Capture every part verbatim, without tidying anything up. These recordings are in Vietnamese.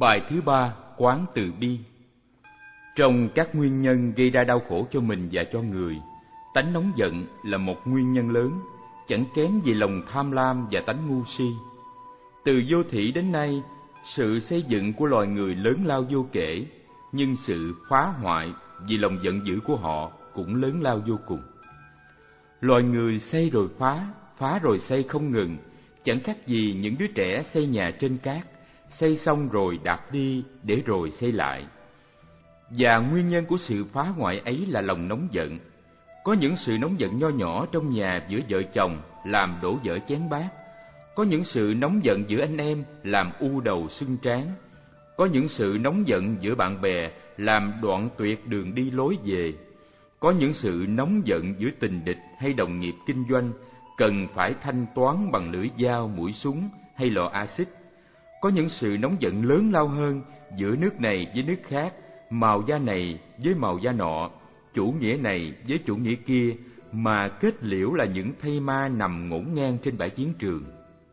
Bài thứ ba, quán từ bi. Trong các nguyên nhân gây ra đau khổ cho mình và cho người, tánh nóng giận là một nguyên nhân lớn, chẳng kém gì lòng tham lam và tánh ngu si. Từ vô thủy đến nay, sự xây dựng của loài người lớn lao vô kể, nhưng sự phá hoại vì lòng giận dữ của họ cũng lớn lao vô cùng. Loài người xây rồi phá, phá rồi xây không ngừng, chẳng khác gì những đứa trẻ xây nhà trên cát, xây xong rồi đạp đi để rồi xây lại. Và nguyên nhân của sự phá hoại ấy là lòng nóng giận. Có những sự nóng giận nho nhỏ trong nhà giữa vợ chồng làm đổ vỡ chén bát. Có những sự nóng giận giữa anh em làm u đầu sưng trán. Có những sự nóng giận giữa bạn bè làm đoạn tuyệt đường đi lối về. Có những sự nóng giận giữa tình địch hay đồng nghiệp kinh doanh cần phải thanh toán bằng lưỡi dao, mũi súng hay lò axit. Có những sự nóng giận lớn lao hơn giữa nước này với nước khác, màu da này với màu da nọ, chủ nghĩa này với chủ nghĩa kia, mà kết liễu là những thây ma nằm ngổn ngang trên bãi chiến trường.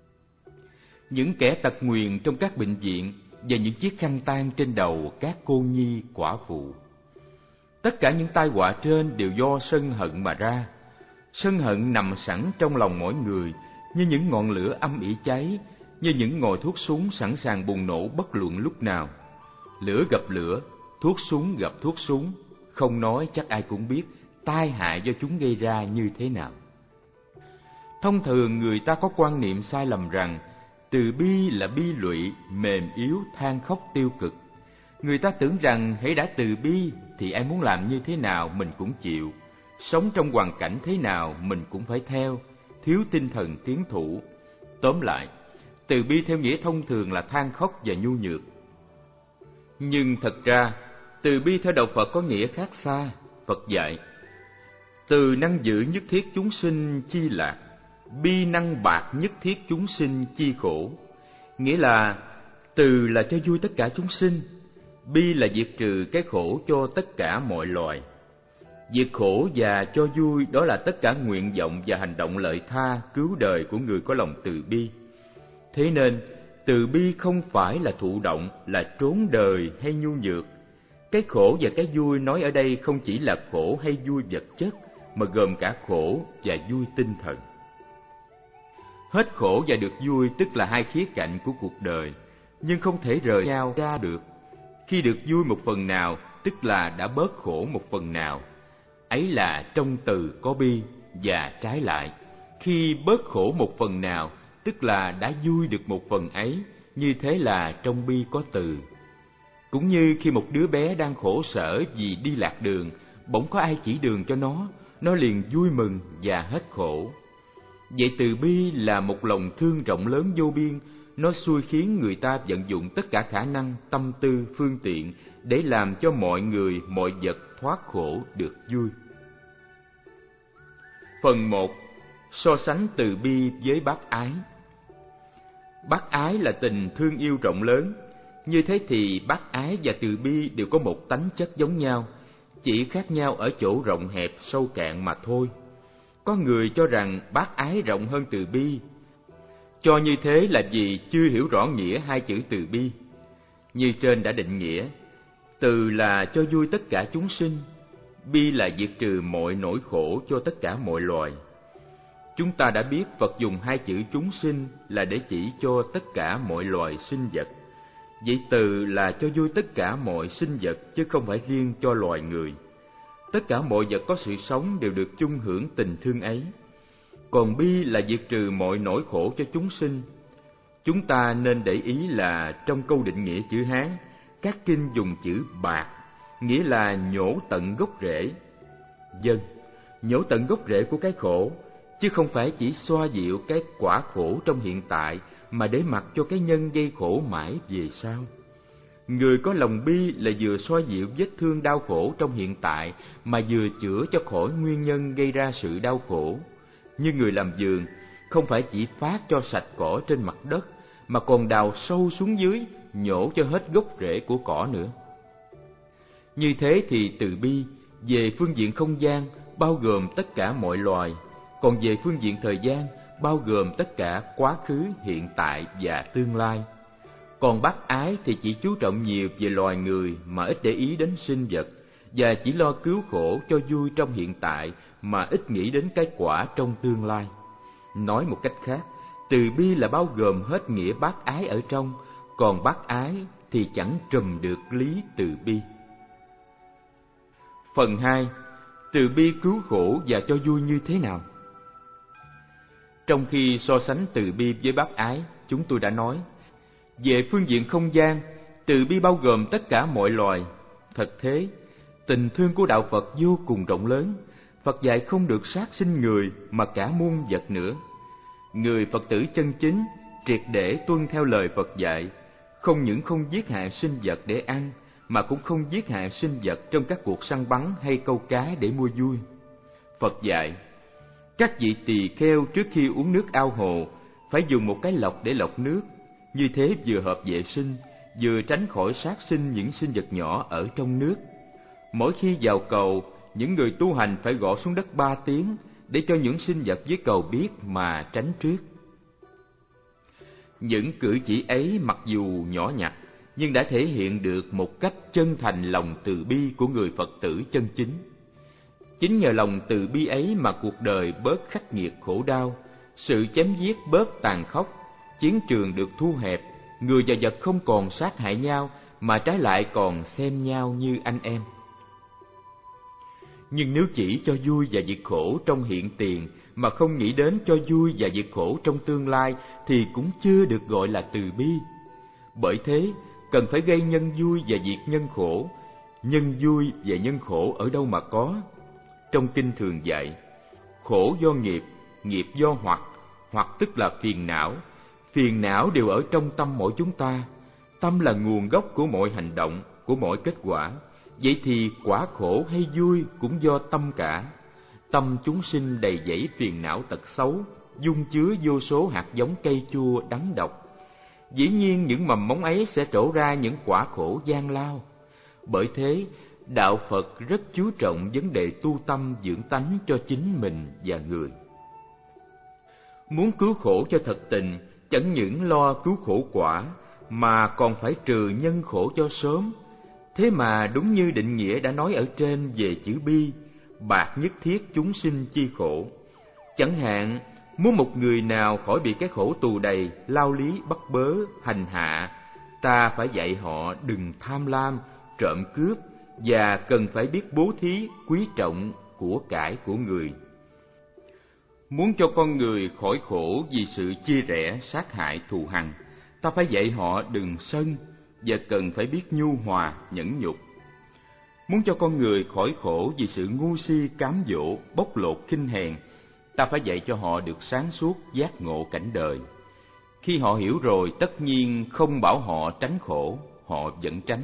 Những kẻ tật nguyền trong các bệnh viện và những chiếc khăn tang trên đầu các cô nhi quả phụ. Tất cả những tai họa trên đều do sân hận mà ra. Sân hận nằm sẵn trong lòng mỗi người như những ngọn lửa âm ỉ cháy, như những ngòi thuốc súng sẵn sàng bùng nổ bất luận lúc nào. Lửa gặp lửa, thuốc súng gặp thuốc súng, không nói chắc ai cũng biết tai hại do chúng gây ra như thế nào. Thông thường người ta có quan niệm sai lầm rằng từ bi là bi lụy, mềm yếu, than khóc tiêu cực. Người ta tưởng rằng hễ đã từ bi thì ai muốn làm như thế nào mình cũng chịu, sống trong hoàn cảnh thế nào mình cũng phải theo, thiếu tinh thần tiến thủ. Tóm lại, từ bi theo nghĩa thông thường là than khóc và nhu nhược. Nhưng thật ra, từ bi theo đạo Phật có nghĩa khác xa. Phật dạy, từ năng giữ nhất thiết chúng sinh chi lạc, bi năng bạc nhất thiết chúng sinh chi khổ. Nghĩa là từ là cho vui tất cả chúng sinh, bi là diệt trừ cái khổ cho tất cả mọi loài. Diệt khổ và cho vui đó là tất cả nguyện vọng và hành động lợi tha, cứu đời của người có lòng từ bi. Thế nên, từ bi không phải là thụ động, là trốn đời hay nhu nhược. Cái khổ và cái vui nói ở đây không chỉ là khổ hay vui vật chất, mà gồm cả khổ và vui tinh thần. Hết khổ và được vui tức là hai khía cạnh của cuộc đời, nhưng không thể rời nhau ra được. Khi được vui một phần nào, tức là đã bớt khổ một phần nào. Ấy là trong từ có bi, và trái lại, khi bớt khổ một phần nào, tức là đã vui được một phần ấy, như thế là trong bi có từ. Cũng như khi một đứa bé đang khổ sở vì đi lạc đường, bỗng có ai chỉ đường cho nó, nó liền vui mừng và hết khổ. Vậy từ bi là một lòng thương rộng lớn vô biên, nó xui khiến người ta vận dụng tất cả khả năng, tâm tư, phương tiện để làm cho mọi người, mọi vật thoát khổ được vui. Phần một. So sánh từ bi với bác ái. Bác ái là tình thương yêu rộng lớn. Như thế thì bác ái và từ bi đều có một tánh chất giống nhau, chỉ khác nhau ở chỗ rộng hẹp, sâu cạn mà thôi. Có người cho rằng bác ái rộng hơn từ bi. Cho như thế là vì chưa hiểu rõ nghĩa hai chữ từ bi. Như trên đã định nghĩa, từ là cho vui tất cả chúng sinh, bi là diệt trừ mọi nỗi khổ cho tất cả mọi loài. Chúng ta đã biết Phật dùng hai chữ chúng sinh là để chỉ cho tất cả mọi loài sinh vật. Vậy từ là cho vui tất cả mọi sinh vật chứ không phải riêng cho loài người. Tất cả mọi vật có sự sống đều được chung hưởng tình thương ấy. Còn bi là diệt trừ mọi nỗi khổ cho chúng sinh. Chúng ta nên để ý là trong câu định nghĩa chữ Hán, các kinh dùng chữ bạc, nghĩa là nhổ tận gốc rễ. Vâng, nhổ tận gốc rễ của cái khổ, chứ không phải chỉ xoa dịu cái quả khổ trong hiện tại, mà để mặc cho cái nhân gây khổ mãi về sau. Người có lòng bi là vừa xoa dịu vết thương đau khổ trong hiện tại, mà vừa chữa cho khỏi nguyên nhân gây ra sự đau khổ. Như người làm vườn, không phải chỉ phát cho sạch cỏ trên mặt đất, mà còn đào sâu xuống dưới, nhổ cho hết gốc rễ của cỏ nữa. Như thế thì từ bi, về phương diện không gian, bao gồm tất cả mọi loài, còn về phương diện thời gian, bao gồm tất cả quá khứ, hiện tại và tương lai. Còn bác ái thì chỉ chú trọng nhiều về loài người mà ít để ý đến sinh vật, và chỉ lo cứu khổ cho vui trong hiện tại mà ít nghĩ đến cái quả trong tương lai. Nói một cách khác, từ bi là bao gồm hết nghĩa bác ái ở trong, còn bác ái thì chẳng trùm được lý từ bi. Phần hai. Từ bi cứu khổ và cho vui như thế nào? Trong khi so sánh từ bi với bác ái, chúng tôi đã nói, về phương diện không gian, từ bi bao gồm tất cả mọi loài. Thật thế, tình thương của đạo Phật vô cùng rộng lớn. Phật dạy không được sát sinh người mà cả muôn vật nữa. Người Phật tử chân chính, triệt để tuân theo lời Phật dạy, không những không giết hại sinh vật để ăn, mà cũng không giết hại sinh vật trong các cuộc săn bắn hay câu cá để mua vui. Phật dạy, các vị tỳ kheo trước khi uống nước ao hồ phải dùng một cái lọc để lọc nước, như thế vừa hợp vệ sinh, vừa tránh khỏi sát sinh những sinh vật nhỏ ở trong nước. Mỗi khi vào cầu, những người tu hành phải gõ xuống đất ba tiếng để cho những sinh vật dưới cầu biết mà tránh trước. Những cử chỉ ấy mặc dù nhỏ nhặt, nhưng đã thể hiện được một cách chân thành lòng từ bi của người Phật tử chân chính. Chính nhờ lòng từ bi ấy mà cuộc đời bớt khắc nghiệt khổ đau, sự chém giết bớt tàn khốc, chiến trường được thu hẹp, người và vật không còn sát hại nhau mà trái lại còn xem nhau như anh em. Nhưng nếu chỉ cho vui và diệt khổ trong hiện tiền mà không nghĩ đến cho vui và diệt khổ trong tương lai thì cũng chưa được gọi là từ bi. Bởi thế, cần phải gây nhân vui và diệt nhân khổ. Nhân vui và nhân khổ ở đâu mà có? Trong kinh thường dạy, khổ do nghiệp, nghiệp do hoặc, hoặc tức là phiền não. Phiền não đều ở trong tâm mỗi chúng ta. Tâm là nguồn gốc của mọi hành động, của mọi kết quả. Vậy thì quả khổ hay vui cũng do tâm cả. Tâm chúng sinh đầy dẫy phiền não tật xấu, dung chứa vô số hạt giống cây chua đắng độc. Dĩ nhiên những mầm mống ấy sẽ trổ ra những quả khổ gian lao. Bởi thế, đạo Phật rất chú trọng vấn đề tu tâm dưỡng tánh cho chính mình và người. Muốn cứu khổ cho thật tình, chẳng những lo cứu khổ quả, mà còn phải trừ nhân khổ cho sớm. Thế mà đúng như định nghĩa đã nói ở trên về chữ bi, bạc nhất thiết chúng sinh chi khổ. Chẳng hạn, muốn một người nào khỏi bị cái khổ tù đầy, lao lý, bắt bớ, hành hạ, ta phải dạy họ đừng tham lam, trộm cướp, và cần phải biết bố thí, quý trọng của cải của người. Muốn cho con người khỏi khổ vì sự chia rẽ, sát hại, thù hằn, ta phải dạy họ đừng sân, và cần phải biết nhu hòa, nhẫn nhục. Muốn cho con người khỏi khổ vì sự ngu si, cám dỗ, bóc lột, khinh hèn, ta phải dạy cho họ được sáng suốt, giác ngộ cảnh đời. Khi họ hiểu rồi, tất nhiên không bảo họ tránh khổ, họ vẫn tránh.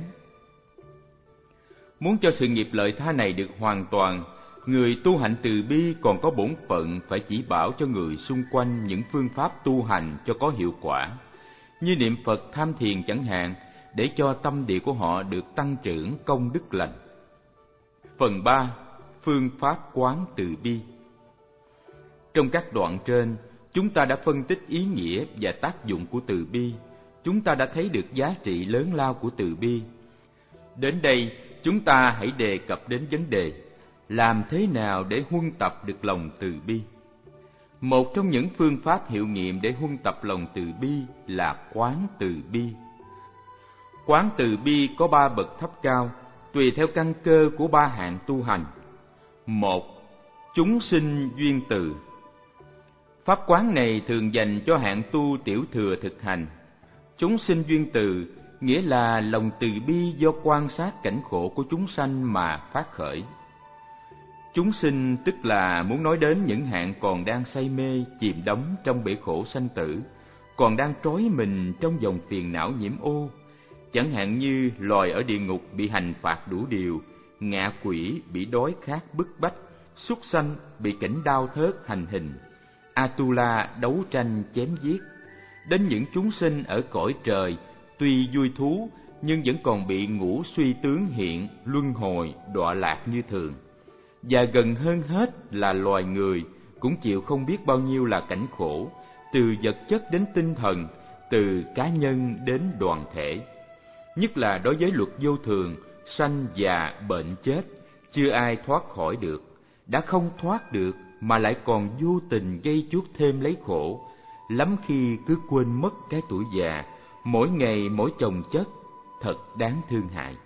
Muốn cho sự nghiệp lợi tha này được hoàn toàn, người tu hạnh từ bi còn có bổn phận phải chỉ bảo cho người xung quanh những phương pháp tu hành cho có hiệu quả, như niệm Phật, tham thiền chẳng hạn, để cho tâm địa của họ được tăng trưởng công đức lành. Phần ba. Phương pháp quán từ bi. Trong các đoạn trên, chúng ta đã phân tích ý nghĩa và tác dụng của từ bi. Chúng ta đã thấy được giá trị lớn lao của từ bi. Đến đây, chúng ta hãy đề cập đến vấn đề làm thế nào để huân tập được lòng từ bi. Một trong những phương pháp hiệu nghiệm để huân tập lòng từ bi là quán từ bi. Quán từ bi có ba bậc thấp cao, tùy theo căn cơ của ba hạng tu hành. Một, chúng sinh duyên từ. Pháp quán này thường dành cho hạng tu tiểu thừa thực hành. Chúng sinh duyên từ nghĩa là lòng từ bi do quan sát cảnh khổ của chúng sanh mà phát khởi. Chúng sinh tức là muốn nói đến những hạng còn đang say mê, chìm đắm trong bể khổ sanh tử, còn đang trói mình trong dòng phiền não nhiễm ô. Chẳng hạn như loài ở địa ngục bị hành phạt đủ điều, ngạ quỷ bị đói khát bức bách, súc sanh bị cảnh đau thớt hành hình, Atula đấu tranh chém giết. Đến những chúng sinh ở cõi trời, tuy vui thú nhưng vẫn còn bị ngũ suy tướng hiện, luân hồi, đọa lạc như thường. Và gần hơn hết là loài người cũng chịu không biết bao nhiêu là cảnh khổ, từ vật chất đến tinh thần, từ cá nhân đến đoàn thể. Nhất là đối với luật vô thường, sanh già bệnh chết, chưa ai thoát khỏi được. Đã không thoát được mà lại còn vô tình gây chuốc thêm lấy khổ, lắm khi cứ quên mất cái tuổi già, mỗi ngày mỗi chồng chất, thật đáng thương hại.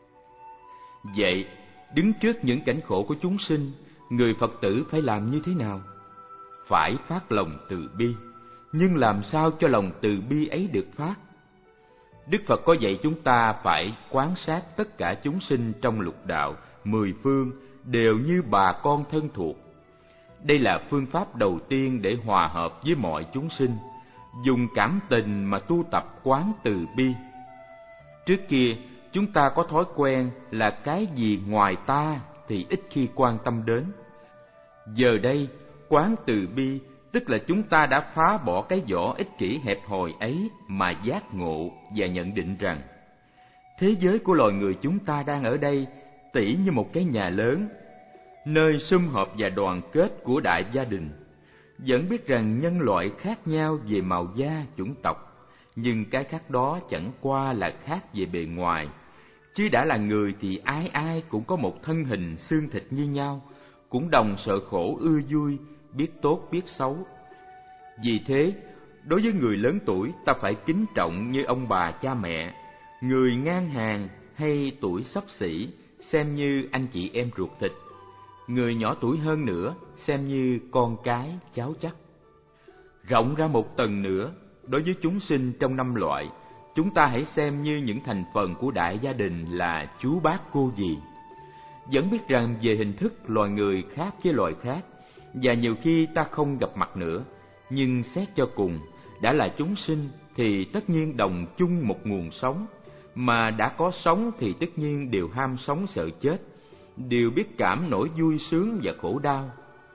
Vậy, đứng trước những cảnh khổ của chúng sinh, người Phật tử phải làm như thế nào? Phải phát lòng từ bi, nhưng làm sao cho lòng từ bi ấy được phát? Đức Phật có dạy chúng ta phải quán sát tất cả chúng sinh trong lục đạo, mười phương đều như bà con thân thuộc. Đây là phương pháp đầu tiên để hòa hợp với mọi chúng sinh, dùng cảm tình mà tu tập quán từ bi. Trước kia, chúng ta có thói quen là cái gì ngoài ta thì ít khi quan tâm đến. Giờ đây, quán từ bi tức là chúng ta đã phá bỏ cái vỏ ích kỷ hẹp hòi ấy mà giác ngộ và nhận định rằng thế giới của loài người chúng ta đang ở đây tỉ như một cái nhà lớn, nơi sum họp và đoàn kết của đại gia đình. Vẫn biết rằng nhân loại khác nhau về màu da, chủng tộc, nhưng cái khác đó chẳng qua là khác về bề ngoài. Chứ đã là người thì ai ai cũng có một thân hình xương thịt như nhau, cũng đồng sợ khổ ưa vui, biết tốt biết xấu. Vì thế, đối với người lớn tuổi ta phải kính trọng như ông bà cha mẹ, người ngang hàng hay tuổi xấp xỉ xem như anh chị em ruột thịt, người nhỏ tuổi hơn nữa xem như con cái cháu chắc. Rộng ra một tầng nữa, đối với chúng sinh trong năm loại, chúng ta hãy xem như những thành phần của đại gia đình là chú bác cô dì. Vẫn biết rằng về hình thức loài người khác với loài khác, và nhiều khi ta không gặp mặt nữa, nhưng xét cho cùng, đã là chúng sinh thì tất nhiên đồng chung một nguồn sống, mà đã có sống thì tất nhiên đều ham sống sợ chết, đều biết cảm nỗi vui sướng và khổ đau.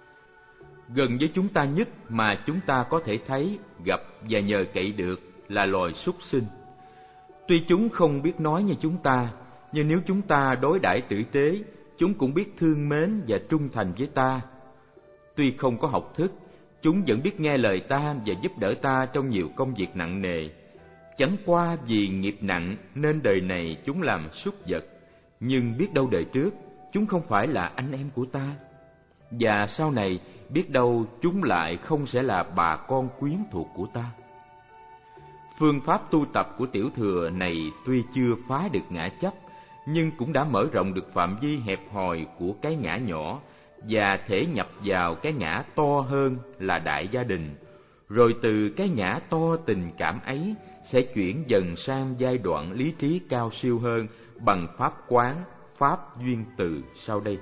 Gần với chúng ta nhất mà chúng ta có thể thấy, gặp và nhờ cậy được là loài súc sinh. Tuy chúng không biết nói như chúng ta, nhưng nếu chúng ta đối đãi tử tế, chúng cũng biết thương mến và trung thành với ta. Tuy không có học thức, chúng vẫn biết nghe lời ta và giúp đỡ ta trong nhiều công việc nặng nề. Chẳng qua vì nghiệp nặng nên đời này chúng làm súc vật, nhưng biết đâu đời trước chúng không phải là anh em của ta, và sau này biết đâu chúng lại không sẽ là bà con quyến thuộc của ta. Phương pháp tu tập của tiểu thừa này tuy chưa phá được ngã chấp, nhưng cũng đã mở rộng được phạm vi hẹp hòi của cái ngã nhỏ và thể nhập vào cái ngã to hơn là đại gia đình. Rồi từ cái ngã to tình cảm ấy sẽ chuyển dần sang giai đoạn lý trí cao siêu hơn bằng pháp quán, pháp duyên từ sau đây.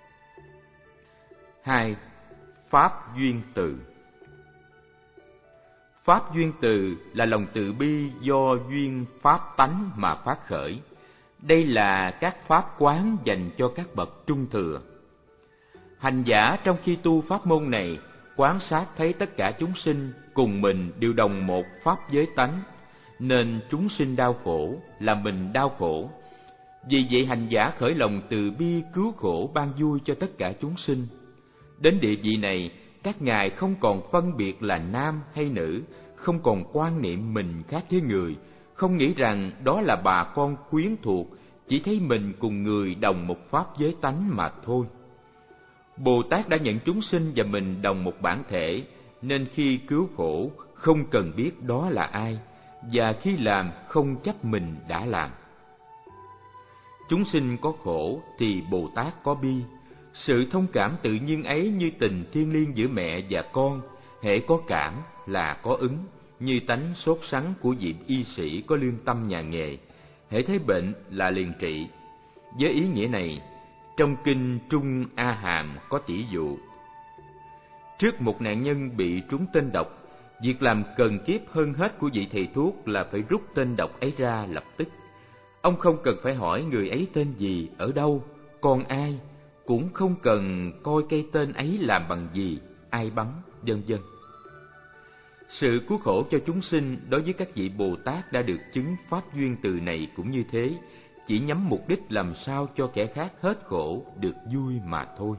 Hai. Pháp duyên từ. Pháp duyên từ là lòng từ bi do duyên pháp tánh mà phát khởi. Đây là các pháp quán dành cho các bậc trung thừa. Hành giả trong khi tu pháp môn này quán sát thấy tất cả chúng sinh cùng mình đều đồng một pháp giới tánh, nên chúng sinh đau khổ là mình đau khổ. Vì vậy hành giả khởi lòng từ bi cứu khổ ban vui cho tất cả chúng sinh. Đến địa vị này, các ngài không còn phân biệt là nam hay nữ, không còn quan niệm mình khác với người, không nghĩ rằng đó là bà con quyến thuộc, chỉ thấy mình cùng người đồng một pháp giới tánh mà thôi. Bồ Tát đã nhận chúng sinh và mình đồng một bản thể, nên khi cứu khổ không cần biết đó là ai, và khi làm không chấp mình đã làm. Chúng sinh có khổ thì Bồ Tát có bi. Sự thông cảm tự nhiên ấy như tình thiêng liêng giữa mẹ và con, hễ có cảm là có ứng, như tánh sốt sắng của vị y sĩ có lương tâm nhà nghề, hễ thấy bệnh là liền trị. Với ý nghĩa này, trong kinh Trung A Hàm có tỷ dụ: trước một nạn nhân bị trúng tên độc, việc làm cần kiếp hơn hết của vị thầy thuốc là phải rút tên độc ấy ra lập tức. Ông không cần phải hỏi người ấy tên gì, ở đâu, con ai, cũng không cần coi cây tên ấy làm bằng gì, ai bắn, vân vân. Sự cứu khổ cho chúng sinh đối với các vị Bồ Tát đã được chứng pháp duyên từ này cũng như thế, chỉ nhắm mục đích làm sao cho kẻ khác hết khổ được vui mà thôi.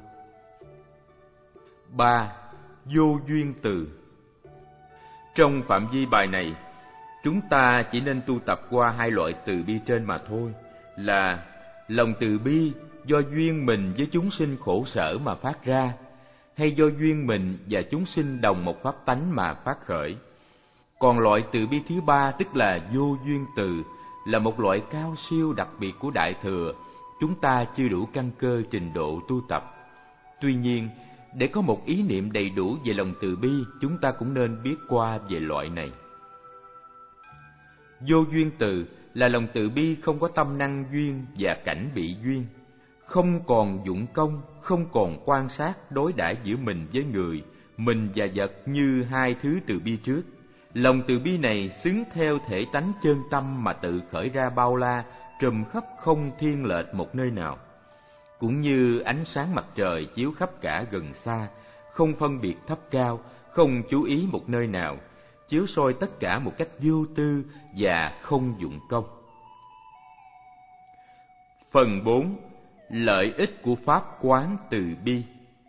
Ba. Vô duyên từ. Trong phạm vi bài này, Chúng ta chỉ nên tu tập qua hai loại từ bi trên mà thôi, là lòng từ bi do duyên mình với chúng sinh khổ sở mà phát ra, hay do duyên mình và chúng sinh đồng một pháp tánh mà phát khởi. Còn loại từ bi thứ ba, tức là vô duyên từ, là một loại cao siêu đặc biệt của Đại Thừa, chúng ta chưa đủ căn cơ trình độ tu tập. Tuy nhiên, để có một ý niệm đầy đủ về lòng từ bi, chúng ta cũng nên biết qua về loại này. Vô duyên từ là lòng từ bi không có tâm năng duyên và cảnh bị duyên, không còn dụng công, không còn quan sát đối đãi giữa mình với người, mình và vật như hai thứ từ bi trước. Lòng từ bi này xứng theo thể tánh chân tâm mà tự khởi ra bao la, trùm khắp không thiên lệch một nơi nào. Cũng như ánh sáng mặt trời chiếu khắp cả gần xa, không phân biệt thấp cao, không chú ý một nơi nào, chiếu soi tất cả một cách vô tư và không dụng công. Phần bốn. Lợi ích của Pháp quán từ bi.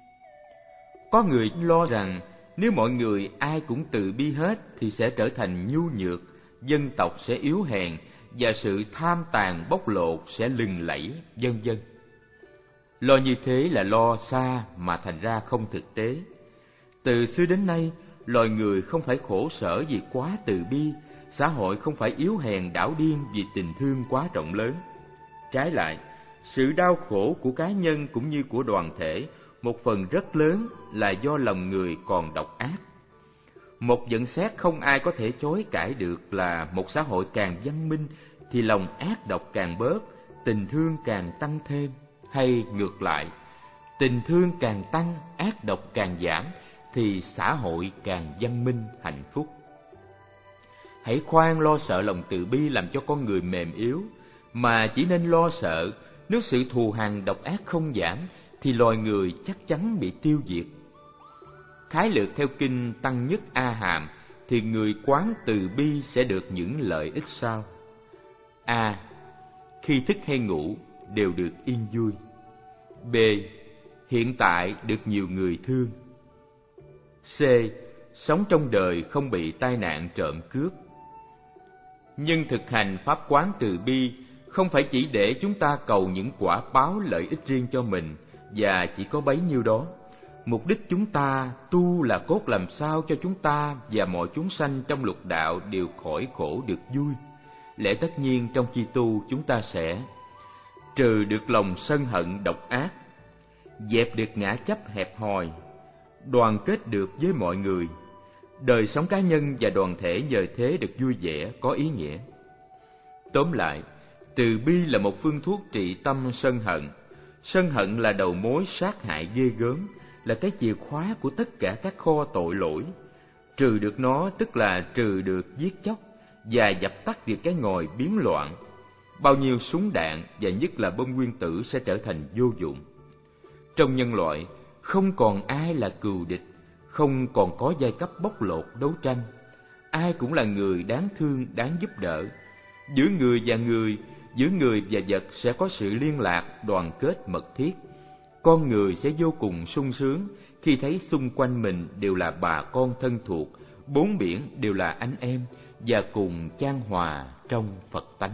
Có người lo rằng nếu mọi người ai cũng từ bi hết thì sẽ trở thành nhu nhược, dân tộc sẽ yếu hèn và sự tham tàn bóc lột sẽ lừng lẫy, vân vân. Lo như thế là lo xa mà thành ra không thực tế. Từ xưa đến nay, loài người không phải khổ sở vì quá từ bi, xã hội không phải yếu hèn đảo điên vì tình thương quá rộng lớn. Trái lại, sự đau khổ của cá nhân cũng như của đoàn thể, một phần rất lớn là do lòng người còn độc ác. Một nhận xét không ai có thể chối cãi được là một xã hội càng văn minh thì lòng ác độc càng bớt, tình thương càng tăng thêm, hay ngược lại, tình thương càng tăng, ác độc càng giảm thì xã hội càng văn minh hạnh phúc. Hãy khoan lo sợ lòng từ bi làm cho con người mềm yếu, mà chỉ nên lo sợ nếu sự thù hằn độc ác không giảm thì loài người chắc chắn bị tiêu diệt. Khái lược theo kinh Tăng Nhất A Hàm thì người quán từ bi sẽ được những lợi ích sau. A. Khi thức hay ngủ đều được yên vui. B. Hiện tại được nhiều người thương. C. Sống trong đời không bị tai nạn trộm cướp. Nhưng thực hành pháp quán từ bi không phải chỉ để chúng ta cầu những quả báo lợi ích riêng cho mình và chỉ có bấy nhiêu đó. Mục đích chúng ta tu là cốt làm sao cho chúng ta và mọi chúng sanh trong lục đạo đều khỏi khổ được vui. Lẽ tất nhiên trong khi tu chúng ta sẽ trừ được lòng sân hận độc ác, dẹp được ngã chấp hẹp hòi, đoàn kết được với mọi người, đời sống cá nhân và đoàn thể nhờ thế được vui vẻ, có ý nghĩa. Tóm lại, từ bi là một phương thuốc trị tâm sân hận. Sân hận là đầu mối sát hại ghê gớm, là cái chìa khóa của tất cả các kho tội lỗi. Trừ được nó tức là trừ được giết chóc và dập tắt được cái ngòi biến loạn. Bao nhiêu súng đạn và nhất là bom nguyên tử sẽ trở thành vô dụng. Trong nhân loại, không còn ai là cừu địch, không còn có giai cấp bóc lột đấu tranh. Ai cũng là người đáng thương, đáng giúp đỡ. Giữa người và người, giữa người và vật sẽ có sự liên lạc, đoàn kết mật thiết. Con người sẽ vô cùng sung sướng khi thấy xung quanh mình đều là bà con thân thuộc, bốn biển đều là anh em và cùng chan hòa trong Phật tánh.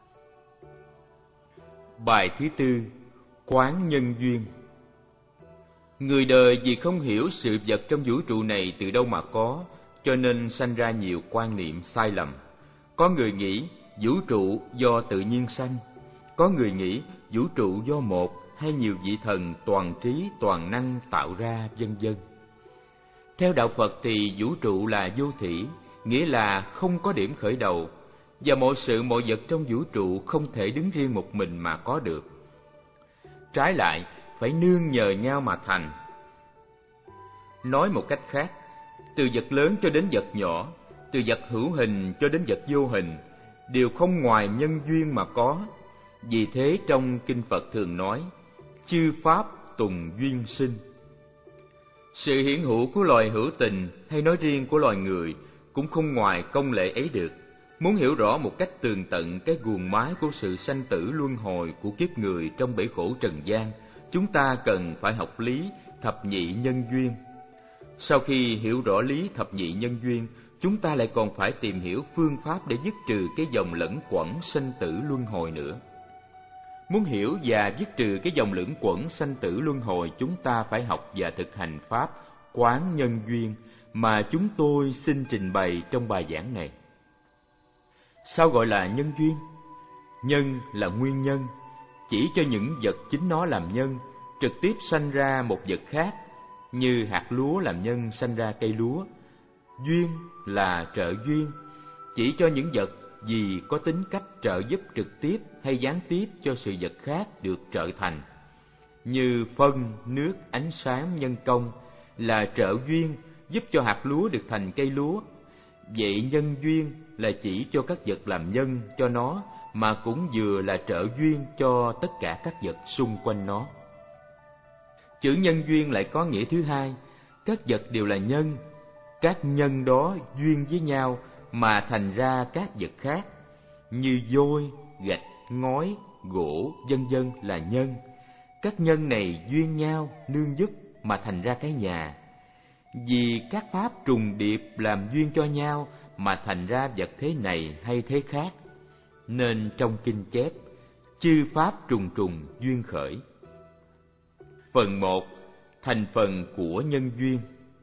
Bài thứ tư. Quán nhân duyên. Người đời vì không hiểu sự vật trong vũ trụ này từ đâu mà có, cho nên sanh ra nhiều quan niệm sai lầm. Có người nghĩ vũ trụ do tự nhiên sanh, có người nghĩ vũ trụ do một hay nhiều vị thần toàn trí toàn năng tạo ra, vân vân. Theo đạo Phật thì vũ trụ là vô thỉ, nghĩa là không có điểm khởi đầu, và mọi sự mọi vật trong vũ trụ không thể đứng riêng một mình mà có được. Trái lại, phải nương nhờ nhau mà thành. Nói một cách khác, từ vật lớn cho đến vật nhỏ, từ vật hữu hình cho đến vật vô hình, đều không ngoài nhân duyên mà có. Vì thế trong kinh Phật thường nói, chư pháp tùng duyên sinh. Sự hiển hữu của loài hữu tình hay nói riêng của loài người cũng không ngoài công lệ ấy được. Muốn hiểu rõ một cách tường tận cái guồng mái của sự sanh tử luân hồi của kiếp người trong bể khổ trần gian, chúng ta cần phải học lý thập nhị nhân duyên. Sau khi hiểu rõ lý thập nhị nhân duyên, chúng ta lại còn phải tìm hiểu phương pháp để dứt trừ cái dòng lẫn quẩn sanh tử luân hồi nữa. Muốn hiểu và dứt trừ cái dòng lẫn quẩn sanh tử luân hồi, chúng ta phải học và thực hành pháp quán nhân duyên mà chúng tôi xin trình bày trong bài giảng này. Sao gọi là nhân duyên? Nhân là nguyên nhân, chỉ cho những vật chính nó làm nhân, trực tiếp sanh ra một vật khác, như hạt lúa làm nhân sanh ra cây lúa. Duyên là trợ duyên, chỉ cho những vật gì có tính cách trợ giúp trực tiếp hay gián tiếp cho sự vật khác được trợ thành. Như phân, nước, ánh sáng, nhân công là trợ duyên giúp cho hạt lúa được thành cây lúa. Vậy nhân duyên là chỉ cho các vật làm nhân cho nó, mà cũng vừa là trợ duyên cho tất cả các vật xung quanh nó. Chữ nhân duyên lại có nghĩa thứ hai, các vật đều là nhân, các nhân đó duyên với nhau mà thành ra các vật khác, như vôi, gạch, ngói, gỗ, vân vân là nhân. Các nhân này duyên nhau, nương giúp mà thành ra cái nhà. Vì các pháp trùng điệp làm duyên cho nhau mà thành ra vật thế này hay thế khác, nên trong kinh chép chư pháp trùng trùng duyên khởi. Phần một. Thành phần của nhân duyên.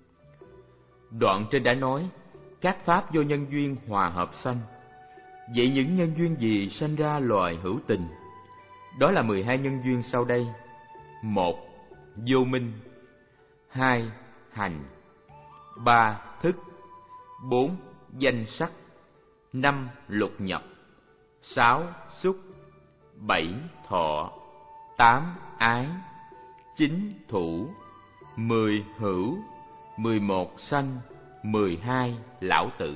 Đoạn trên đã nói các pháp do nhân duyên hòa hợp sanh. Vậy những nhân duyên gì sanh ra loài hữu tình? Đó là mười hai nhân duyên sau đây. Một. Vô minh. Hai. Hành. Ba. Thức. Bốn. Danh sắc. Năm. Lục nhập. Sáu. Xúc. Bảy. Thọ. Tám. Ái. Chín. Thủ. Mười. Hữu. Mười một. Sanh. Mười hai. Lão tử.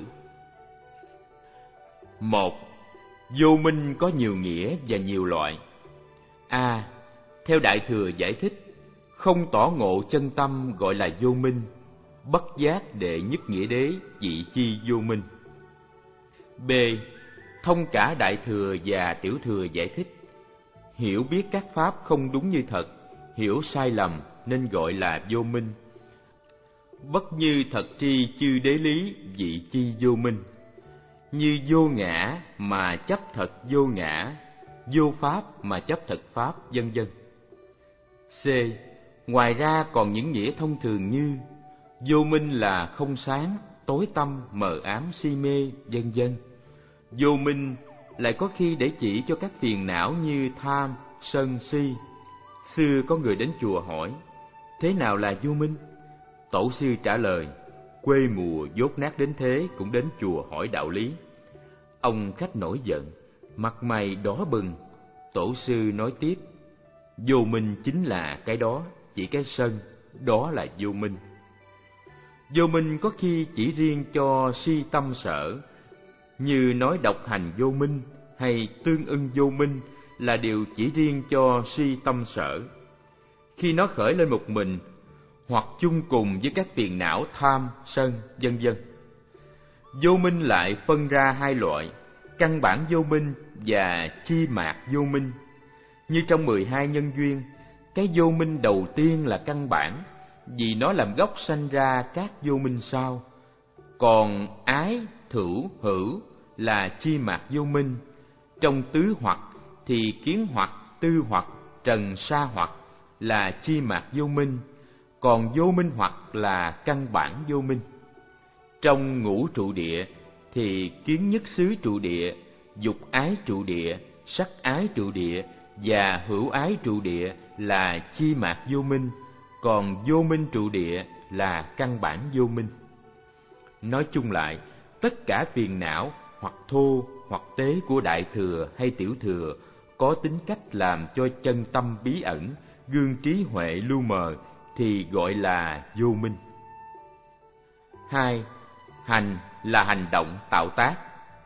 Một. Vô minh có nhiều nghĩa và nhiều loại. A. Theo Đại Thừa giải thích, không tỏ ngộ chân tâm gọi là vô minh, bất giác đệ nhất nghĩa đế vị chi vô minh. B. Thông cả Đại Thừa và Tiểu Thừa giải thích, hiểu biết các pháp không đúng như thật, hiểu sai lầm nên gọi là vô minh. Bất như thật tri chư đế lý vị chi vô minh. Như vô ngã mà chấp thật vô ngã, vô pháp mà chấp thật pháp, vân vân. C. Ngoài ra còn những nghĩa thông thường như vô minh là không sáng, tối tăm, mờ ám, si mê, vân vân. Vô minh lại có khi để chỉ cho các phiền não như tham, sân, si. Xưa có người đến chùa hỏi, thế nào là vô minh? Tổ sư trả lời, quê mùa dốt nát đến thế cũng đến chùa hỏi đạo lý. Ông khách nổi giận, mặt mày đỏ bừng. Tổ sư nói tiếp, vô minh chính là cái đó, chỉ cái sân, đó là vô minh. Vô minh có khi chỉ riêng cho si tâm sở, như nói độc hành vô minh hay tương ưng vô minh là điều chỉ riêng cho si tâm sở. Khi nó khởi lên một mình, hoặc chung cùng với các phiền não tham, sân, vân vân. Vô minh lại phân ra hai loại, căn bản vô minh và chi mạc vô minh. Như trong mười hai nhân duyên, cái vô minh đầu tiên là căn bản, vì nó làm gốc sanh ra các vô minh sau. Còn ái, thửu, hữu là chi mạc vô minh. Trong tứ hoặc thì kiến hoặc, tư hoặc, trần sa hoặc là chi mạc vô minh, còn vô minh hoặc là căn bản vô minh. Trong ngũ trụ địa thì kiến nhất xứ trụ địa, dục ái trụ địa, sắc ái trụ địa và hữu ái trụ địa là chi mạc vô minh, còn vô minh trụ địa là căn bản vô minh. Nói chung lại, tất cả phiền não hoặc thô hoặc tế của Đại Thừa hay Tiểu Thừa có tính cách làm cho chân tâm bí ẩn, gương trí huệ lu mờ thì gọi là vô minh. Hai. Hành là hành động tạo tác.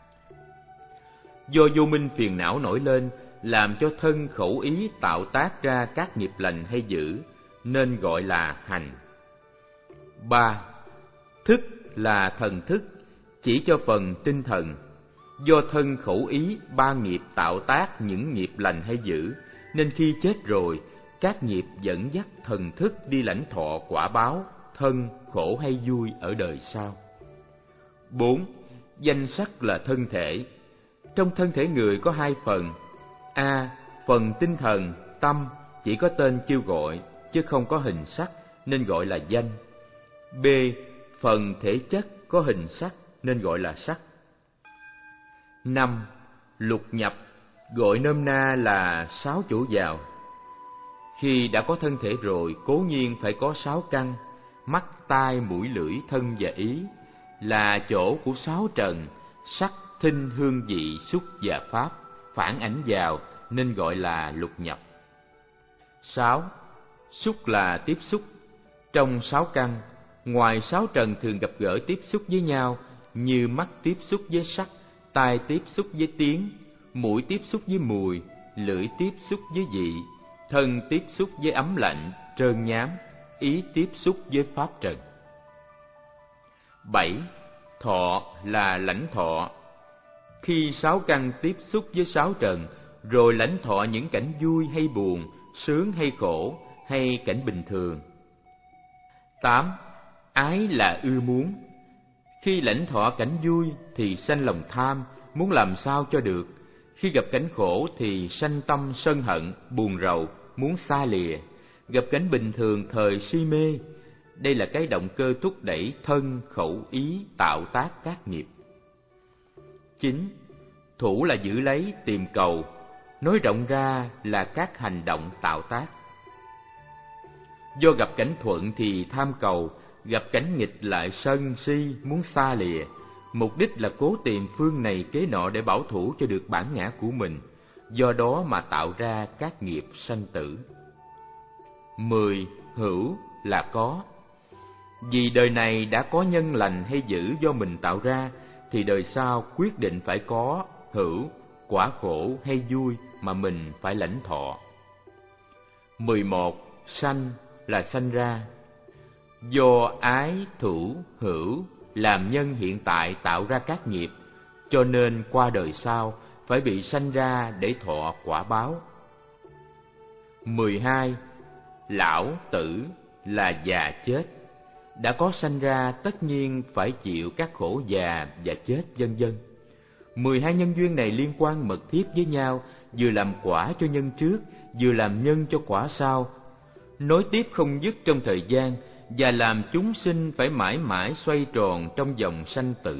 Do vô minh phiền não nổi lên, làm cho thân khẩu ý tạo tác ra các nghiệp lành hay dữ, nên gọi là hành. Ba. Thức là thần thức, chỉ cho phần tinh thần. Do thân khẩu ý ba nghiệp tạo tác những nghiệp lành hay dữ, nên khi chết rồi, các nghiệp dẫn dắt thần thức đi lãnh thọ quả báo, thân, khổ hay vui ở đời sau. Bốn. Danh sắc là thân thể. Trong thân thể người có hai phần. A. Phần tinh thần, tâm chỉ có tên kêu gọi, chứ không có hình sắc, nên gọi là danh. B. Phần thể chất có hình sắc, nên gọi là sắc. Năm. Lục nhập, gọi nôm na là sáu chỗ vào. Khi đã có thân thể rồi, cố nhiên phải có sáu căn: mắt, tai, mũi, lưỡi, thân và ý, là chỗ của sáu trần: sắc, thinh, hương, vị, xúc và pháp phản ảnh vào, nên gọi là lục nhập. Sáu. Xúc là tiếp xúc. Trong sáu căn, ngoài sáu trần thường gặp gỡ tiếp xúc với nhau, như mắt tiếp xúc với sắc, tai tiếp xúc với tiếng, mũi tiếp xúc với mùi, lưỡi tiếp xúc với vị, thân tiếp xúc với ấm lạnh, trơn nhám, ý tiếp xúc với pháp trần. Bảy. Thọ là lãnh thọ. Khi sáu căn tiếp xúc với sáu trần, rồi lãnh thọ những cảnh vui hay buồn, sướng hay khổ, hay cảnh bình thường. Tám. Ái là ưa muốn. Khi lãnh thọ cảnh vui thì sanh lòng tham, muốn làm sao cho được. Khi gặp cảnh khổ thì sanh tâm sân hận, buồn rầu, muốn xa lìa. Gặp cảnh bình thường thời si mê. Đây là cái động cơ thúc đẩy thân, khẩu, ý tạo tác các nghiệp. Chín. Thủ là giữ lấy, tìm cầu. Nói rộng ra là các hành động tạo tác. Do gặp cảnh thuận thì tham cầu, gặp cảnh nghịch lại sân si, muốn xa lìa. Mục đích là cố tìm phương này kế nọ để bảo thủ cho được bản ngã của mình, do đó mà tạo ra các nghiệp sanh tử. Mười. Hữu là có. Vì đời này đã có nhân lành hay dữ do mình tạo ra, thì đời sau quyết định phải có hữu, quả khổ hay vui mà mình phải lãnh thọ. Mười một. Sanh là sanh ra. Do ái, thủ, hữu làm nhân hiện tại tạo ra các nghiệp, cho nên qua đời sau phải bị sanh ra để thọ quả báo. Mười hai. Lão, tử là già chết. Đã có sanh ra tất nhiên phải chịu các khổ già và chết vân vân. Mười hai nhân duyên này liên quan mật thiết với nhau, vừa làm quả cho nhân trước, vừa làm nhân cho quả sau, nối tiếp không dứt trong thời gian, và làm chúng sinh phải mãi mãi xoay tròn trong vòng sanh tử.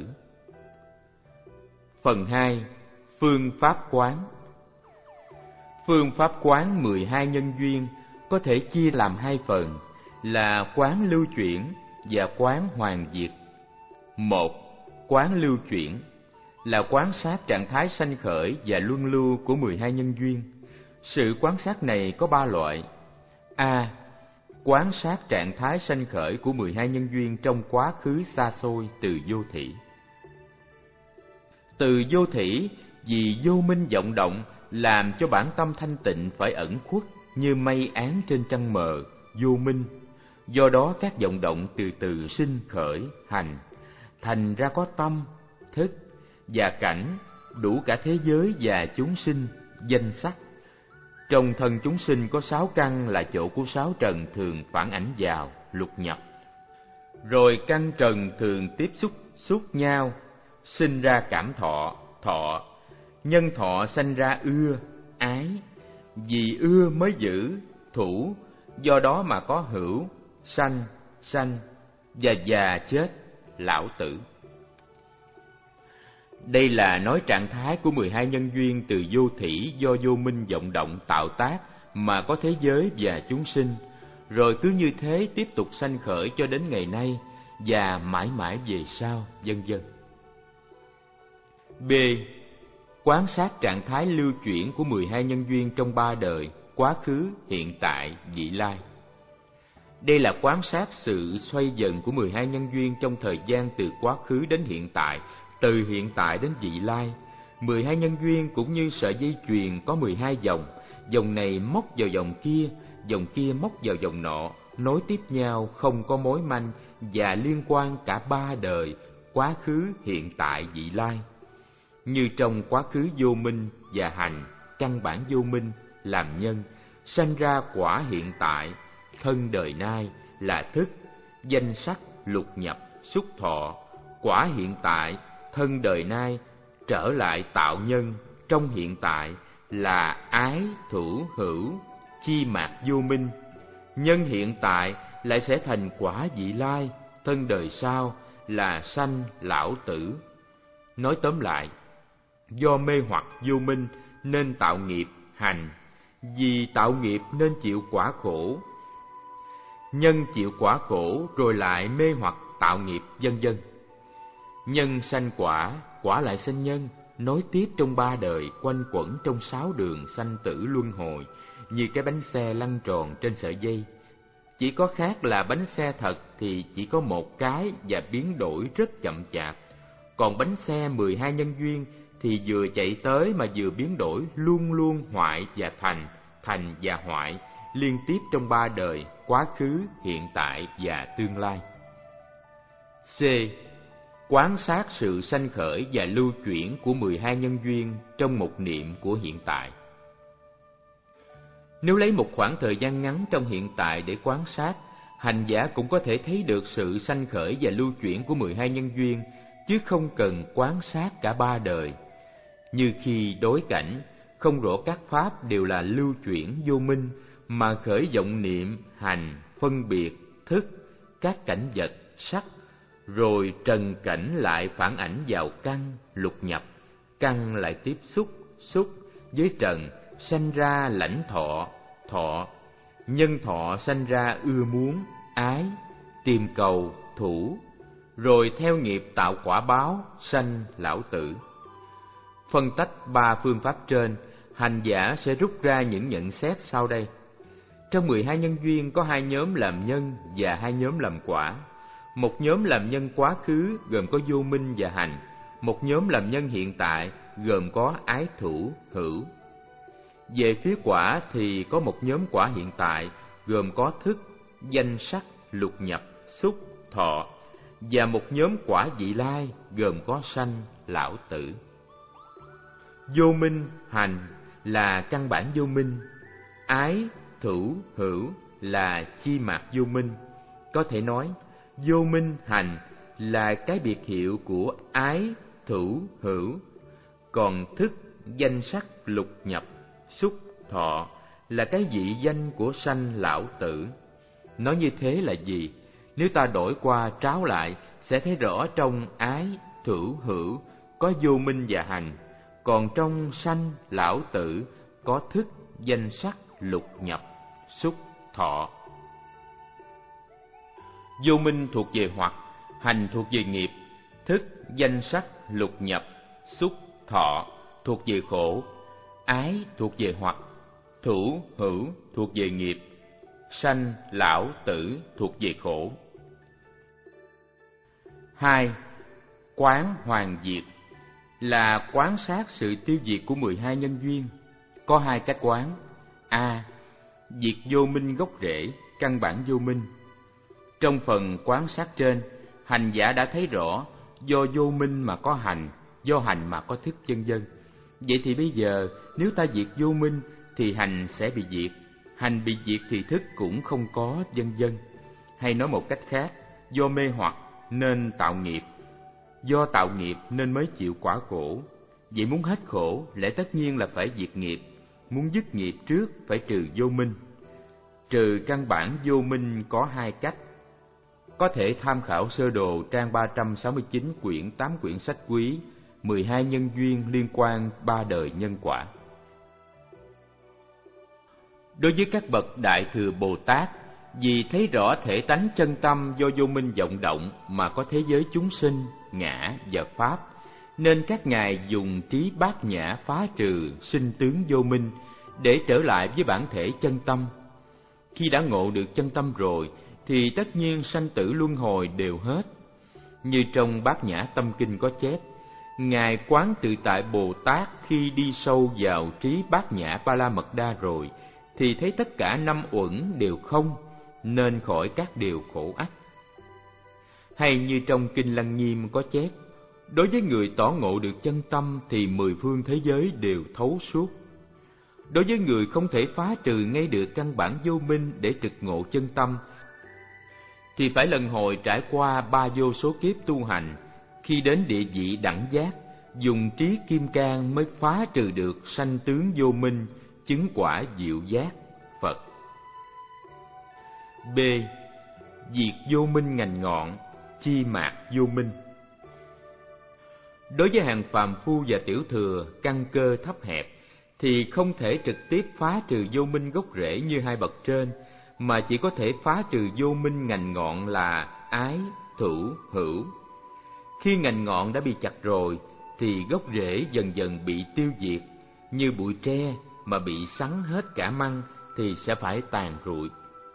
Phần hai. Phương pháp quán. Phương pháp quán mười hai nhân duyên có thể chia làm hai phần, là quán lưu chuyển và quán hoàn diệt. Một. Quán lưu chuyển là quán sát trạng thái sanh khởi và luân lưu của mười hai nhân duyên. Sự quán sát này có ba loại. A. Quán sát trạng thái sanh khởi của mười hai nhân duyên trong quá khứ xa xôi từ vô thỉ. Từ vô thỉ, vì vô minh vọng động làm cho bản tâm thanh tịnh phải ẩn khuất như mây án trên trăng mờ, vô minh. Do đó các vọng động từ từ sinh khởi, hành, thành ra có tâm, thức và cảnh, đủ cả thế giới và chúng sinh, danh sắc. Trong thân chúng sinh có sáu căn là chỗ của sáu trần thường phản ảnh vào, lục nhập. Rồi căn trần thường tiếp xúc xúc nhau, sinh ra cảm thọ, thọ. Nhân thọ sanh ra ưa, ái. Vì ưa mới giữ, thủ. Do đó mà có hữu, sanh, sanh, và già chết, lão tử. Đây là nói trạng thái của mười hai nhân duyên từ vô thỉ do vô minh vọng động tạo tác mà có thế giới và chúng sinh, rồi cứ như thế tiếp tục sanh khởi cho đến ngày nay và mãi mãi về sau, vân vân. B. Quán sát trạng thái lưu chuyển của mười hai nhân duyên trong ba đời, quá khứ, hiện tại, vị lai. Đây là quan sát sự xoay dần của mười hai nhân duyên trong thời gian từ quá khứ đến hiện tại, từ hiện tại đến vị lai. mười hai nhân duyên cũng như sợi dây chuyền có mười hai dòng, dòng này móc vào dòng kia, dòng kia móc vào dòng nọ, nối tiếp nhau không có mối manh và liên quan cả ba đời, quá khứ, hiện tại, vị lai. Như trong quá khứ vô minh và hành, căn bản vô minh làm nhân, sanh ra quả hiện tại, thân đời nay là thức, danh sắc, lục nhập, xúc thọ, quả hiện tại, thân đời nay, trở lại tạo nhân trong hiện tại là ái thủ hữu, chi mạt vô minh. Nhân hiện tại lại sẽ thành quả vị lai, thân đời sau là sanh lão tử. Nói tóm lại, do mê hoặc vô minh nên tạo nghiệp hành, vì tạo nghiệp nên chịu quả khổ. Nhân chịu quả khổ rồi lại mê hoặc tạo nghiệp, vân vân. Nhân sanh quả, quả lại sanh nhân, nối tiếp trong ba đời, quanh quẩn trong sáu đường sanh tử luân hồi, như cái bánh xe lăn tròn trên sợi dây. Chỉ có khác là bánh xe thật thì chỉ có một cái và biến đổi rất chậm chạp. Còn bánh xe mười hai nhân duyên thì vừa chạy tới mà vừa biến đổi, luôn luôn hoại và thành, thành và hoại, liên tiếp trong ba đời, quá khứ, hiện tại và tương lai. C. Quán sát sự sanh khởi và lưu chuyển của mười hai nhân duyên trong một niệm của hiện tại. Nếu lấy một khoảng thời gian ngắn trong hiện tại để quan sát, hành giả cũng có thể thấy được sự sanh khởi và lưu chuyển của mười hai nhân duyên, chứ không cần quan sát cả ba đời. Như khi đối cảnh, không rõ các pháp đều là lưu chuyển vô minh, mà khởi vọng niệm, hành, phân biệt, thức, các cảnh vật, sắc, rồi trần cảnh lại phản ảnh vào căn, lục nhập, căn lại tiếp xúc, xúc, với trần, sanh ra lãnh thọ, thọ, nhân thọ sanh ra ưa muốn, ái, tìm cầu, thủ, rồi theo nghiệp tạo quả báo, sanh lão tử. Phân tách ba phương pháp trên, hành giả sẽ rút ra những nhận xét sau đây. Trong mười hai nhân duyên có hai nhóm làm nhân và hai nhóm làm quả. Một nhóm làm nhân quá khứ gồm có vô minh và hành, một nhóm làm nhân hiện tại gồm có ái thủ, hữu. Về phía quả thì có một nhóm quả hiện tại gồm có thức, danh sắc, lục nhập, xúc, thọ, và một nhóm quả vị lai gồm có sanh, lão tử. Vô minh, hành là căn bản vô minh, ái, thủ, hữu là chi mạt vô minh. Có thể nói, vô minh, hành là cái biệt hiệu của ái, thủ, hữu, còn thức, danh sắc, lục nhập, xúc, thọ là cái vị danh của sanh lão tử. Nói như thế là gì? Nếu ta đổi qua tráo lại, sẽ thấy rõ trong ái, thủ, hữu có vô minh và hành, còn trong sanh lão tử có thức, danh sắc, lục nhập, xúc, thọ. Vô minh thuộc về hoặc, hành thuộc về nghiệp, thức, danh sắc, lục nhập, xúc, thọ thuộc về khổ, ái thuộc về hoặc, thủ, hữu thuộc về nghiệp, sanh, lão, tử thuộc về khổ. Hai. Quán hoàn diệt là quán sát sự tiêu diệt của mười hai nhân duyên. Có hai cách quán. A. Diệt vô minh gốc rễ, căn bản vô minh. Trong phần quán sát trên, hành giả đã thấy rõ do vô minh mà có hành, do hành mà có thức, vân vân. Vậy thì bây giờ nếu ta diệt vô minh thì hành sẽ bị diệt, hành bị diệt thì thức cũng không có, vân vân. Hay nói một cách khác, do mê hoặc nên tạo nghiệp, do tạo nghiệp nên mới chịu quả khổ. Vậy muốn hết khổ lẽ tất nhiên là phải diệt nghiệp, muốn dứt nghiệp trước phải trừ vô minh. Trừ căn bản vô minh có hai cách. Có thể tham khảo sơ đồ trang ba trăm sáu mươi chín quyển tám quyển sách quý, mười hai nhân duyên liên quan ba đời nhân quả. Đối với các bậc Đại Thừa Bồ Tát, vì thấy rõ thể tánh chân tâm do vô minh vọng động mà có thế giới chúng sinh, ngã và pháp, nên các ngài dùng trí bát nhã phá trừ sinh tướng vô minh để trở lại với bản thể chân tâm. Khi đã ngộ được chân tâm rồi thì tất nhiên sanh tử luân hồi đều hết. Như trong Bát Nhã Tâm Kinh có chép, ngài quán tự tại Bồ Tát khi đi sâu vào trí bát nhã ba la mật đa rồi thì thấy tất cả năm uẩn đều không, nên khỏi các điều khổ ách. Hay như trong Kinh Lăng Nghiêm có chép, đối với người tỏ ngộ được chân tâm thì mười phương thế giới đều thấu suốt. Đối với người không thể phá trừ ngay được căn bản vô minh để trực ngộ chân tâm thì phải lần hồi trải qua ba vô số kiếp tu hành, Khi đến địa vị đẳng giác, dùng trí kim cang mới phá trừ được sanh tướng vô minh, chứng quả diệu giác Phật. B. Diệt vô minh ngành ngọn, chi mạt vô minh. Đối với hàng phàm phu và tiểu thừa, căn cơ thấp hẹp, thì không thể trực tiếp phá trừ vô minh gốc rễ như hai bậc trên, mà chỉ có thể phá trừ vô minh ngành ngọn là ái, thủ, hữu. Khi ngành ngọn đã bị chặt rồi, thì gốc rễ dần dần bị tiêu diệt, như bụi tre mà bị sắn hết cả măng thì sẽ phải tàn rụi.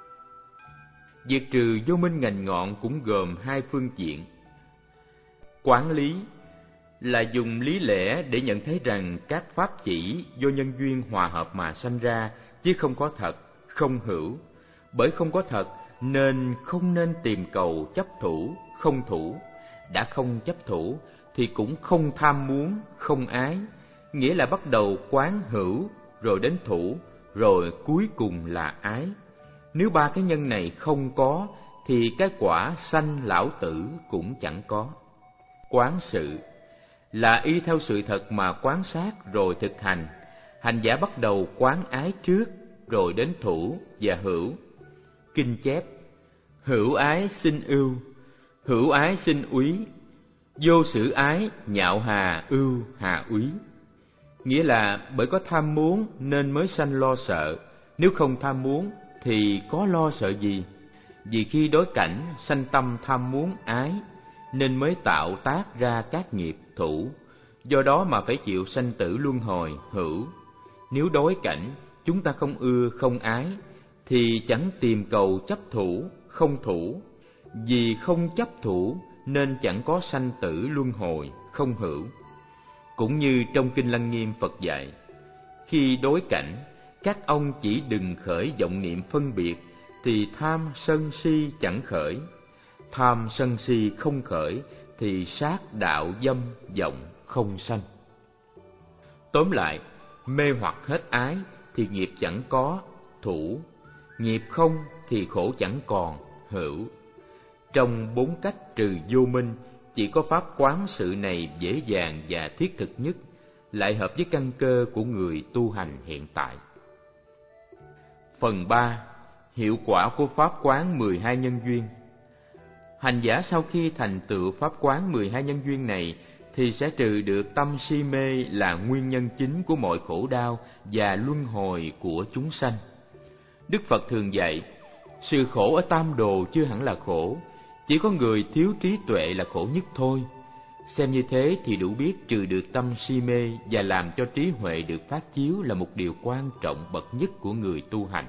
Diệt trừ vô minh ngành ngọn cũng gồm hai phương diện. Quán lý là dùng lý lẽ để nhận thấy rằng các pháp chỉ do nhân duyên hòa hợp mà sanh ra, chứ không có thật, không hữu. Bởi không có thật nên không nên tìm cầu chấp thủ, không thủ. Đã không chấp thủ thì cũng không tham muốn, không ái, nghĩa là bắt đầu quán hữu, rồi đến thủ, rồi cuối cùng là ái. Nếu ba cái nhân này không có, thì cái quả sanh lão tử cũng chẳng có. Quán sự là y theo sự thật mà quan sát rồi thực hành. Hành giả bắt đầu quán ái trước, rồi đến thủ và hữu. Kinh chép: hữu ái sinh ưu, hữu ái sinh úy, vô sử ái nhạo hà ưu hà úy. Nghĩa là bởi có tham muốn nên mới sanh lo sợ, nếu không tham muốn thì có lo sợ gì? Vì khi đối cảnh sanh tâm tham muốn ái, nên mới tạo tác ra các nghiệp thủ, do đó mà phải chịu sanh tử luân hồi hữu. Nếu đối cảnh chúng ta không ưa không ái, thì chẳng tìm cầu chấp thủ, không thủ. Vì không chấp thủ nên chẳng có sanh tử luân hồi, không hữu. Cũng như trong Kinh Lăng Nghiêm Phật dạy, khi đối cảnh, các ông chỉ đừng khởi vọng niệm phân biệt, thì tham sân si chẳng khởi. Tham sân si không khởi, thì sát đạo dâm vọng không sanh. Tóm lại, mê hoặc hết ái thì nghiệp chẳng có, thủ. Nghiệp không thì khổ chẳng còn, hữu. Trong bốn cách trừ vô minh, chỉ có pháp quán sự này dễ dàng và thiết thực nhất, lại hợp với căn cơ của người tu hành hiện tại. Phần ba. Hiệu quả của pháp quán mười hai nhân duyên. Hành giả sau khi thành tựu pháp quán mười hai nhân duyên này thì sẽ trừ được tâm si mê là nguyên nhân chính của mọi khổ đau và luân hồi của chúng sanh. Đức Phật thường dạy, sự khổ ở tam đồ chưa hẳn là khổ, chỉ có người thiếu trí tuệ là khổ nhất thôi. Xem như thế thì đủ biết trừ được tâm si mê và làm cho trí huệ được phát chiếu là một điều quan trọng bậc nhất của người tu hành.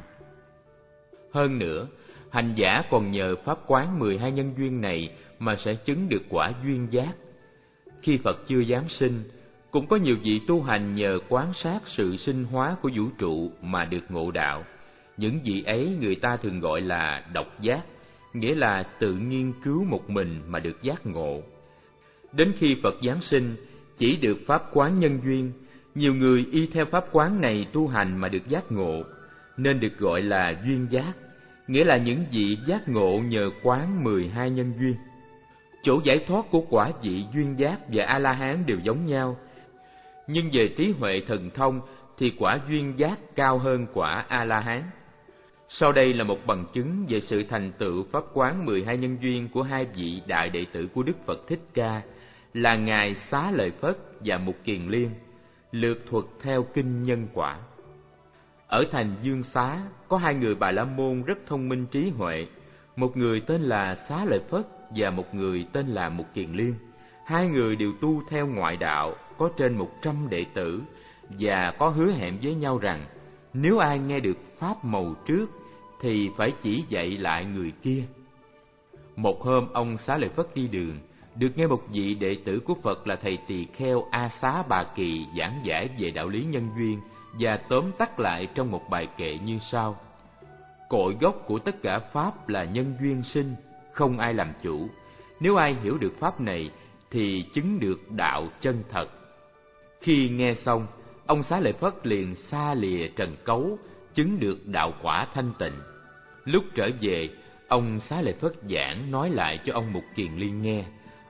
Hơn nữa, hành giả còn nhờ pháp quán mười hai nhân duyên này mà sẽ chứng được quả duyên giác. Khi Phật chưa giáng sinh, cũng có nhiều vị tu hành nhờ quan sát sự sinh hóa của vũ trụ mà được ngộ đạo. Những vị ấy người ta thường gọi là độc giác, nghĩa là tự nghiên cứu một mình mà được giác ngộ. Đến khi Phật giáng sinh, chỉ được pháp quán nhân duyên, nhiều người y theo pháp quán này tu hành mà được giác ngộ, nên được gọi là duyên giác, nghĩa là những vị giác ngộ nhờ quán mười hai nhân duyên. Chỗ giải thoát của quả vị duyên giác và A-la-hán đều giống nhau, nhưng về trí huệ thần thông thì quả duyên giác cao hơn quả A-la-hán. Sau đây là một bằng chứng về sự thành tựu pháp quán mười hai nhân duyên của hai vị đại đệ tử của Đức Phật Thích Ca, là Ngài Xá Lợi Phất và Mục Kiền Liên, lược thuật theo kinh nhân quả. Ở thành Dương Xá có hai người Bà La Môn rất thông minh trí huệ, một người tên là Xá Lợi Phất và một người tên là Mục Kiền Liên. Hai người đều tu theo ngoại đạo, có trên một trăm đệ tử, và có hứa hẹn với nhau rằng nếu ai nghe được pháp màu trước thì phải chỉ dạy lại người kia. Một hôm ông Xá Lợi Phất đi đường, được nghe một vị đệ tử của Phật là thầy tỳ kheo A Xá Bà Kỳ giảng giải về đạo lý nhân duyên, và tóm tắt lại trong một bài kệ như sau: cội gốc của tất cả pháp là nhân duyên sinh, không ai làm chủ. Nếu ai hiểu được pháp này thì chứng được đạo chân thật. Khi nghe xong, ông Xá Lợi Phất liền xa lìa trần cấu, chứng được đạo quả thanh tịnh. Lúc trở về, ông Xá Lợi Phất giảng nói lại cho ông Mục Kiền Liên nghe.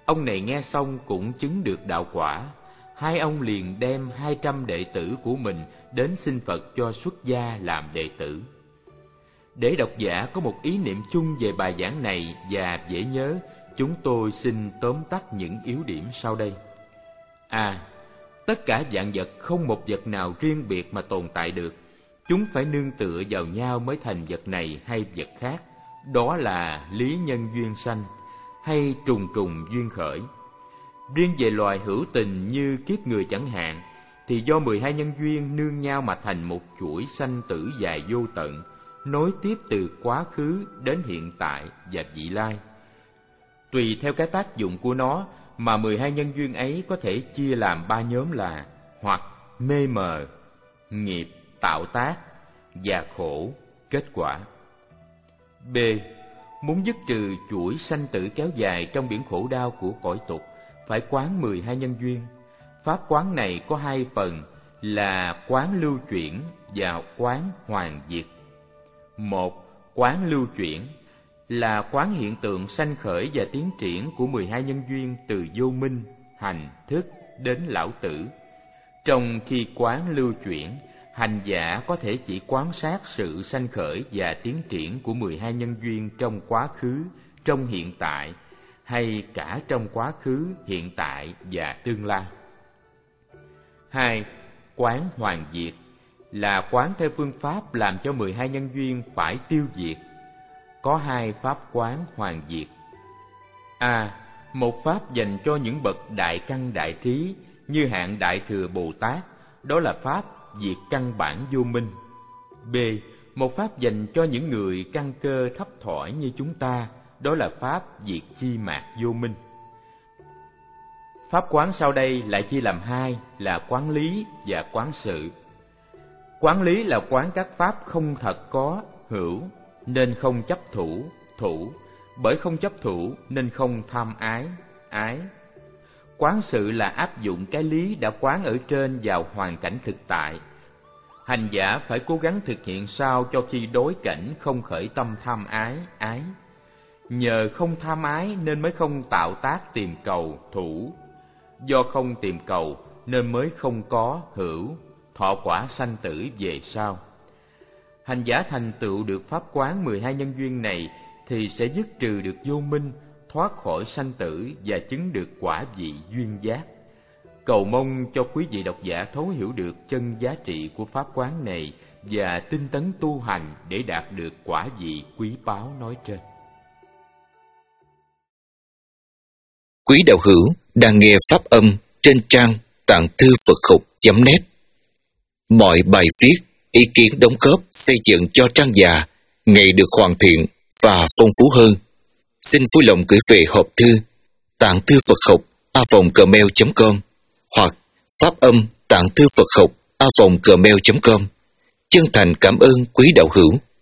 Ông này nghe xong cũng chứng được đạo quả. Hai ông liền đem hai trăm đệ tử của mình đến xin Phật cho xuất gia làm đệ tử. Để độc giả có một ý niệm chung về bài giảng này và dễ nhớ, chúng tôi xin tóm tắt những yếu điểm sau đây. A. Tất cả vạn vật không một vật nào riêng biệt mà tồn tại được. Chúng phải nương tựa vào nhau mới thành vật này hay vật khác. Đó là lý nhân duyên sanh hay trùng trùng duyên khởi. Riêng về loài hữu tình như kiếp người chẳng hạn, thì do mười hai nhân duyên nương nhau mà thành một chuỗi sanh tử dài vô tận, nối tiếp từ quá khứ đến hiện tại và vị lai. Tùy theo cái tác dụng của nó mà mười hai nhân duyên ấy có thể chia làm ba nhóm là hoặc mê mờ, nghiệp tạo tác và khổ kết quả. B. Muốn dứt trừ chuỗi sanh tử kéo dài trong biển khổ đau của cõi tục, phải quán mười hai nhân duyên. Pháp quán này có hai phần là quán lưu chuyển và quán hoàn diệt. Một, quán lưu chuyển là quán hiện tượng sanh khởi và tiến triển của mười hai nhân duyên từ vô minh, hành, thức đến lão tử. Trong khi quán lưu chuyển, hành giả có thể chỉ quan sát sự sanh khởi và tiến triển của mười hai nhân duyên trong quá khứ, trong hiện tại, hay cả trong quá khứ, hiện tại và tương lai. Hai, quán hoàn diệt là quán theo phương pháp làm cho mười hai nhân duyên phải tiêu diệt. Có hai pháp quán hoàn diệt. A. Một pháp dành cho những bậc đại căn đại trí như hạng Đại Thừa Bồ Tát, đó là pháp diệt căn bản vô minh. B. Một pháp dành cho những người căn cơ thấp thỏi như chúng ta, đó là pháp diệt chi mạt vô minh. Pháp quán sau đây lại chia làm hai là quán lý và quán sự. Quán lý là quán các pháp không thật có, hữu, nên không chấp thủ, thủ, bởi không chấp thủ nên không tham ái, ái. Quán sự là áp dụng cái lý đã quán ở trên vào hoàn cảnh thực tại. Hành giả phải cố gắng thực hiện sao cho khi đối cảnh không khởi tâm tham ái, ái. Nhờ không tham ái nên mới không tạo tác tìm cầu, thủ. Do không tìm cầu nên mới không có, hữu, thọ quả sanh tử về sau. Hành giả thành tựu được pháp quán mười hai nhân duyên này thì sẽ dứt trừ được vô minh, thoát khỏi sanh tử và chứng được quả vị duyên giác. Cầu mong cho quý vị độc giả thấu hiểu được chân giá trị của pháp quán này và tinh tấn tu hành để đạt được quả vị quý báu nói trên. Quý đạo hữu đang nghe pháp âm trên trang tạng thư Phật học chấm net. Mọi bài viết, ý kiến đóng góp xây dựng cho trang già ngày được hoàn thiện và phong phú hơn. Xin vui lòng gửi về hộp thư tạng thư Phật học a vòng gmail chấm com hoặc pháp âm tạng thư Phật học a vòng gmail chấm com. Chân thành cảm ơn quý đạo hữu.